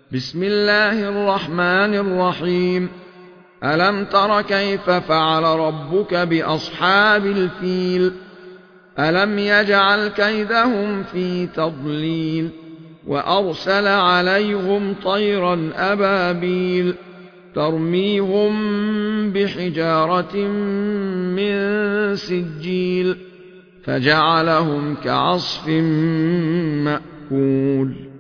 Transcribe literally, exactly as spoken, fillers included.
بسم الله الرحمن الرحيم. ألم تر كيف فعل ربك بأصحاب الفيل؟ ألم يجعل كيدهم في تضليل وأرسل عليهم طيرا أبابيل ترميهم بحجارة من سجيل فجعلهم كعصف مأكول.